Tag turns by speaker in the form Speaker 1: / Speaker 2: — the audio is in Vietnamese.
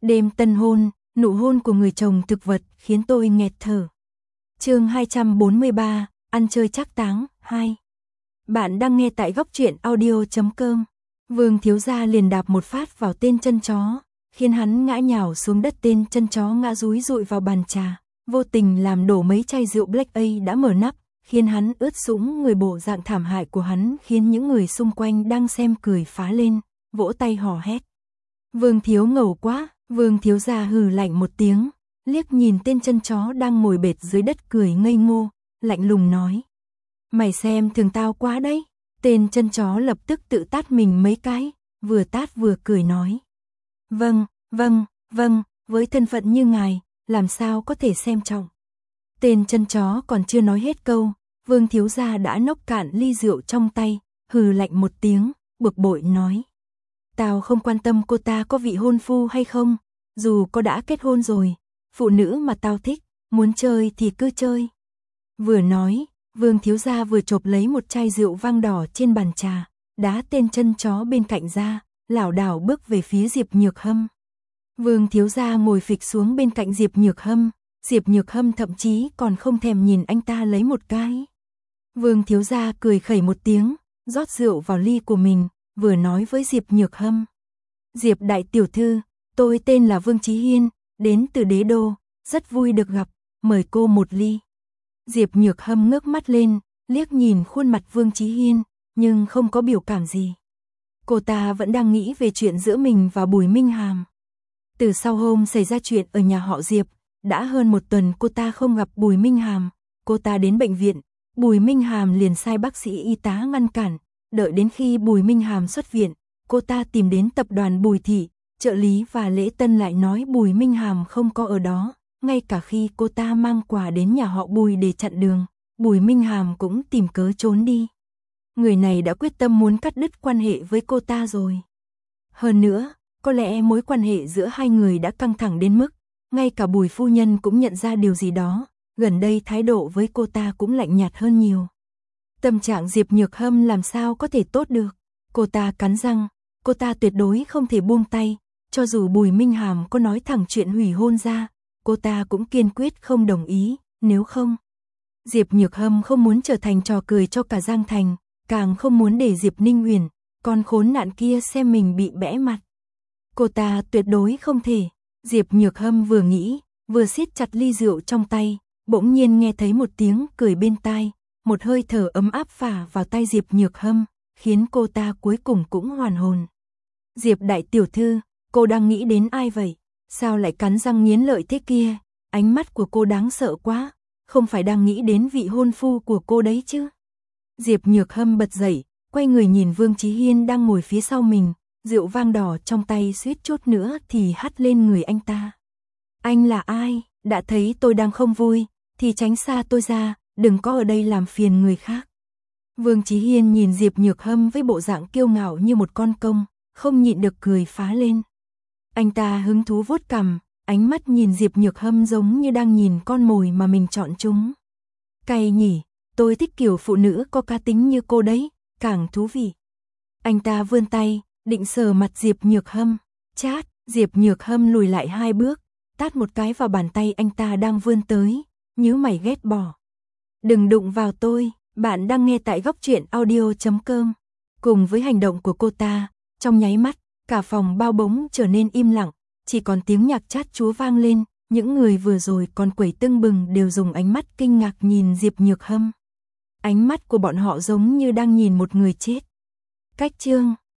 Speaker 1: Đêm tân hôn, nụ hôn của người chồng thực vật khiến tôi nghẹt thở. Chương 243, ăn chơi trác táng 2. Bạn đang nghe tại góc truyện audio.com. Vương thiếu gia liền đạp một phát vào tên chân chó, khiến hắn ngã nhào xuống đất. Tên chân chó ngã rúi rụi vào bàn trà, vô tình làm đổ mấy chai rượu Black A đã mở nắp, khiến hắn ướt sũng người. Bộ dạng thảm hại của hắn khiến những người xung quanh đang xem cười phá lên, vỗ tay hò hét. Vương thiếu ngầu quá. Vương thiếu gia hừ lạnh một tiếng, liếc nhìn tên chân chó đang ngồi bệt dưới đất cười ngây ngô, lạnh lùng nói: Mày xem thường tao quá đấy. Tên chân chó lập tức tự tát mình mấy cái, vừa tát vừa cười nói: Vâng, với thân phận như ngài, làm sao có thể xem trọng. Tên chân chó còn chưa nói hết câu, Vương thiếu gia đã nốc cạn ly rượu trong tay, hừ lạnh một tiếng, bực bội nói: Tao không quan tâm cô ta có vị hôn phu hay không, dù có đã kết hôn rồi, phụ nữ mà tao thích, muốn chơi thì cứ chơi. Vừa nói, Vương thiếu gia vừa chộp lấy một chai rượu vang đỏ trên bàn trà, đá tên chân chó bên cạnh ra, lảo đảo bước về phía Diệp Nhược Hâm. Vương thiếu gia ngồi phịch xuống bên cạnh Diệp Nhược Hâm thậm chí còn không thèm nhìn anh ta lấy một cái. Vương thiếu gia cười khẩy một tiếng, rót rượu vào ly của mình, vừa nói với Diệp Nhược Hâm: Diệp đại tiểu thư, tôi tên là Vương Chí Hiên, đến từ Đế Đô, rất vui được gặp, mời cô một ly. Diệp Nhược Hâm ngước mắt lên, liếc nhìn khuôn mặt Vương Chí Hiên, nhưng không có biểu cảm gì. Cô ta vẫn đang nghĩ về chuyện giữa mình và Bùi Minh Hàm. Từ sau hôm xảy ra chuyện ở nhà họ Diệp, đã hơn một tuần cô ta không gặp Bùi Minh Hàm. Cô ta đến bệnh viện, Bùi Minh Hàm liền sai bác sĩ y tá ngăn cản. Đợi đến khi Bùi Minh Hàm xuất viện, cô ta tìm đến tập đoàn Bùi Thị, trợ lý và lễ tân lại nói Bùi Minh Hàm không có ở đó. Ngay cả khi cô ta mang quà đến nhà họ Bùi để chặn đường, Bùi Minh Hàm cũng tìm cớ trốn đi. Người này đã quyết tâm muốn cắt đứt quan hệ với cô ta rồi. Hơn nữa, có lẽ mối quan hệ giữa hai người đã căng thẳng đến mức, ngay cả Bùi phu nhân cũng nhận ra điều gì đó, gần đây thái độ với cô ta cũng lạnh nhạt hơn nhiều. Tâm trạng Diệp Nhược Hâm làm sao có thể tốt được. Cô ta cắn răng, cô ta tuyệt đối không thể buông tay, cho dù Bùi Minh Hàm có nói thẳng chuyện hủy hôn ra, cô ta cũng kiên quyết không đồng ý, nếu không. Diệp Nhược Hâm không muốn trở thành trò cười cho cả Giang Thành, càng không muốn để Diệp Ninh Uyển, con khốn nạn kia xem mình bị bẽ mặt. Cô ta tuyệt đối không thể. Diệp Nhược Hâm vừa nghĩ, vừa siết chặt ly rượu trong tay, bỗng nhiên nghe thấy một tiếng cười bên tai, một hơi thở ấm áp phả vào tai Diệp Nhược Hâm, khiến cô ta cuối cùng cũng hoàn hồn. Diệp đại tiểu thư, cô đang nghĩ đến ai vậy? Sao lại cắn răng nghiến lợi thế kia? Ánh mắt của cô đáng sợ quá, không phải đang nghĩ đến vị hôn phu của cô đấy chứ? Diệp Nhược Hâm bật dậy, quay người nhìn Vương Chí Hiên đang ngồi phía sau mình, rượu vang đỏ trong tay suýt chút nữa thì hắt lên người anh ta. Anh là ai? Đã thấy tôi đang không vui, thì tránh xa tôi ra, đừng có ở đây làm phiền người khác. Vương Chí Hiên nhìn Diệp Nhược Hâm với bộ dạng kiêu ngạo như một con công, không nhịn được cười phá lên. Anh ta hứng thú vuốt cằm, ánh mắt nhìn Diệp Nhược Hâm giống như đang nhìn con mồi mà mình chọn chúng. Cay nhỉ, tôi thích kiểu phụ nữ có cá tính như cô đấy, càng thú vị. Anh ta vươn tay, định sờ mặt Diệp Nhược Hâm, chát. Diệp Nhược Hâm lùi lại 2 bước, tát một cái vào bàn tay anh ta đang vươn tới, nhíu mày ghét bỏ. Đừng đụng vào tôi. Bạn đang nghe tại góc truyện audio.com. Cùng với hành động của cô ta, trong nháy mắt, cả phòng bao bỗng trở nên im lặng, chỉ còn tiếng nhạc chát chúa vang lên, những người vừa rồi còn quẩy tưng bừng đều dùng ánh mắt kinh ngạc nhìn Diệp Nhược Hâm. Ánh mắt của bọn họ giống như đang nhìn một người chết. Cách chương